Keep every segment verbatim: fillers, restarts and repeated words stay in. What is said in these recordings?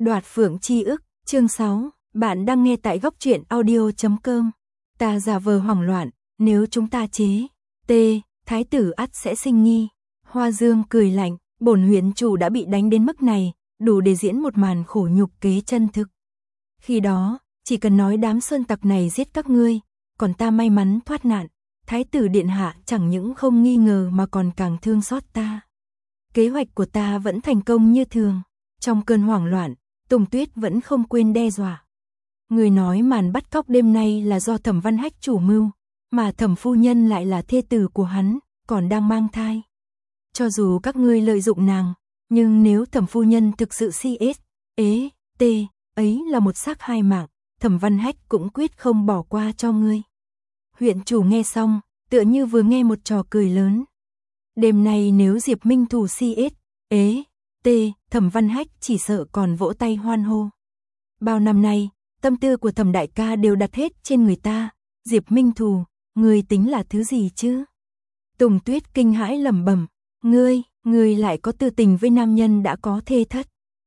Đoạt phượng chi ức, chương sáu, bạn đang nghe tại góc truyện audio chấm com. Ta giả vờ hoảng loạn, nếu chúng ta chế, t, thái tử ắt sẽ sinh nghi. Hoa Dương cười lạnh, bổn huyện chủ đã bị đánh đến mức này, đủ để diễn một màn khổ nhục kế chân thực. Khi đó, chỉ cần nói đám sơn tặc này giết các ngươi, còn ta may mắn thoát nạn, thái tử điện hạ chẳng những không nghi ngờ mà còn càng thương xót ta. Kế hoạch của ta vẫn thành công như thường. Trong cơn hoảng loạn, Tùng Tuyết vẫn không quên đe dọa. Người nói màn bắt cóc đêm nay là do Thẩm Văn Hách chủ mưu, mà Thẩm phu nhân lại là thê tử của hắn, còn đang mang thai. Cho dù các ngươi lợi dụng nàng, nhưng nếu Thẩm phu nhân thực sự si ết, ế, tê, ấy là một xác hai mạng, Thẩm Văn Hách cũng quyết không bỏ qua cho ngươi. Huyện chủ nghe xong, tựa như vừa nghe một trò cười lớn. Đêm nay nếu Diệp Minh Thủ si ết, ế, tê, Thẩm Văn Hách chỉ sợ còn vỗ tay hoan hô. Bao năm nay, tâm tư của Thẩm đại ca đều đặt hết trên người ta, Diệp Minh Thủ, ngươi tính là thứ gì chứ? Tùng Tuyết kinh hãi lẩm bẩm, ngươi, ngươi lại có tư tình với nam nhân đã có thê thất.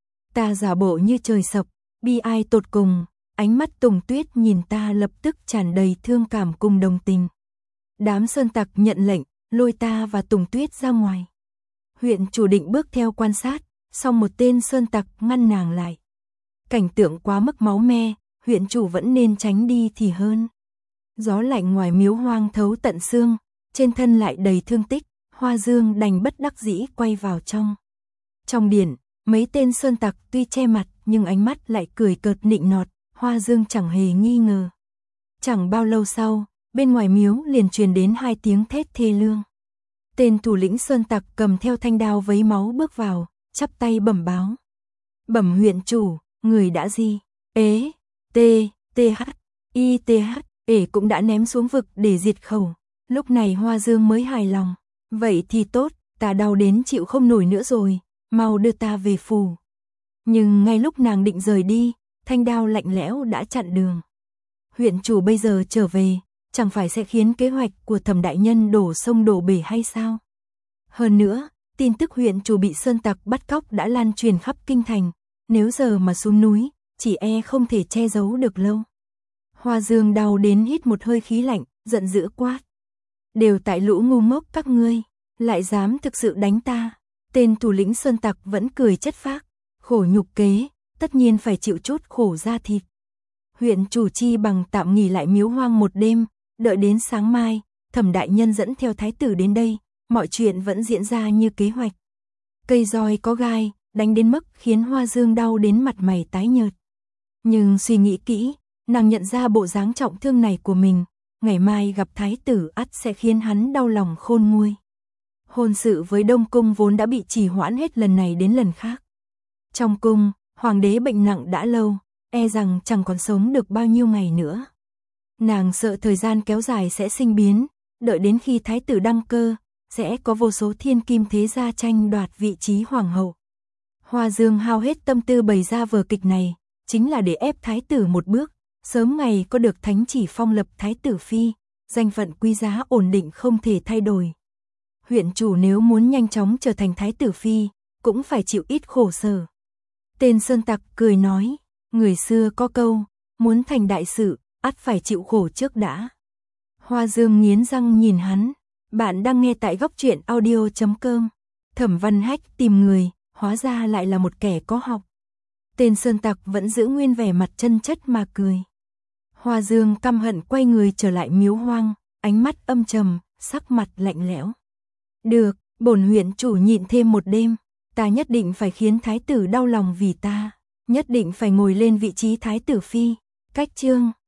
Ta giả bộ như trời sập, bi ai tột cùng, ánh mắt Tùng Tuyết nhìn ta lập tức tràn đầy thương cảm cùng đồng tình. Đám sơn tặc nhận lệnh, lôi ta và Tùng Tuyết ra ngoài. Huyện chủ định bước theo quan sát, song một tên sơn tặc ngăn nàng lại. Cảnh tượng quá mức máu me, huyện chủ vẫn nên tránh đi thì hơn. Gió lạnh ngoài miếu hoang thấu tận xương, trên thân lại đầy thương tích, Hoa Dương đành bất đắc dĩ quay vào trong. Trong điện, mấy tên sơn tặc tuy che mặt nhưng ánh mắt lại cười cợt nịnh nọt, Hoa Dương chẳng hề nghi ngờ. Chẳng bao lâu sau, bên ngoài miếu liền truyền đến hai tiếng thét thê lương. Tên thủ lĩnh sơn tặc cầm theo thanh đao vấy máu bước vào, chắp tay bẩm báo. Bẩm huyện chủ, người đã gì? Ế, tê, tê hát, y tê hát, ể cũng đã ném xuống vực để diệt khẩu. Lúc này Hoa Dương mới hài lòng. Vậy thì tốt, ta đau đến chịu không nổi nữa rồi, mau đưa ta về phủ. Nhưng ngay lúc nàng định rời đi, thanh đao lạnh lẽo đã chặn đường. Huyện chủ bây giờ trở về, chẳng phải sẽ khiến kế hoạch của Thẩm đại nhân đổ sông đổ bể hay sao? Hơn nữa, tin tức huyện chủ bị sơn tặc bắt cóc đã lan truyền khắp kinh thành, nếu giờ mà xuống núi, chỉ e không thể che giấu được lâu. Hoa Dương đau đến hít một hơi khí lạnh, giận dữ quát. Đều tại lũ ngu ngốc các ngươi, lại dám thực sự đánh ta. Tên thủ lĩnh sơn tặc vẫn cười chất phác, khổ nhục kế, tất nhiên phải chịu chút khổ da thịt. Huyện chủ chi bằng tạm nghỉ lại miếu hoang một đêm, đợi đến sáng mai, Thẩm đại nhân dẫn theo thái tử đến đây, mọi chuyện vẫn diễn ra như kế hoạch. Cây roi có gai, đánh đến mức khiến Hoa Dương đau đến mặt mày tái nhợt. Nhưng suy nghĩ kỹ, nàng nhận ra bộ dáng trọng thương này của mình, ngày mai gặp thái tử ắt sẽ khiến hắn đau lòng khôn nguôi. Hôn sự với Đông Cung vốn đã bị trì hoãn hết lần này đến lần khác. Trong cung, hoàng đế bệnh nặng đã lâu, e rằng chẳng còn sống được bao nhiêu ngày nữa. Nàng sợ thời gian kéo dài sẽ sinh biến, đợi đến khi thái tử đăng cơ, sẽ có vô số thiên kim thế gia tranh đoạt vị trí hoàng hậu. Hoa Dương hao hết tâm tư bày ra vở kịch này, chính là để ép thái tử một bước, sớm ngày có được thánh chỉ phong lập thái tử phi, danh phận quý giá ổn định không thể thay đổi. Huyện chủ nếu muốn nhanh chóng trở thành thái tử phi, cũng phải chịu ít khổ sở. Tên sơn tặc cười nói, người xưa có câu, muốn thành đại sự, ắt phải chịu khổ trước đã. Hoa Dương nghiến răng nhìn hắn, bạn đang nghe tại góc truyện audio chấm com. Thẩm Văn Hách tìm người, hóa ra lại là một kẻ có học. Tên sơn tặc vẫn giữ nguyên vẻ mặt chân chất mà cười. Hoa Dương căm hận quay người trở lại miếu hoang, ánh mắt âm trầm, sắc mặt lạnh lẽo. Được, bổn huyện chủ nhịn thêm một đêm, ta nhất định phải khiến thái tử đau lòng vì ta, nhất định phải ngồi lên vị trí thái tử phi. Cách chương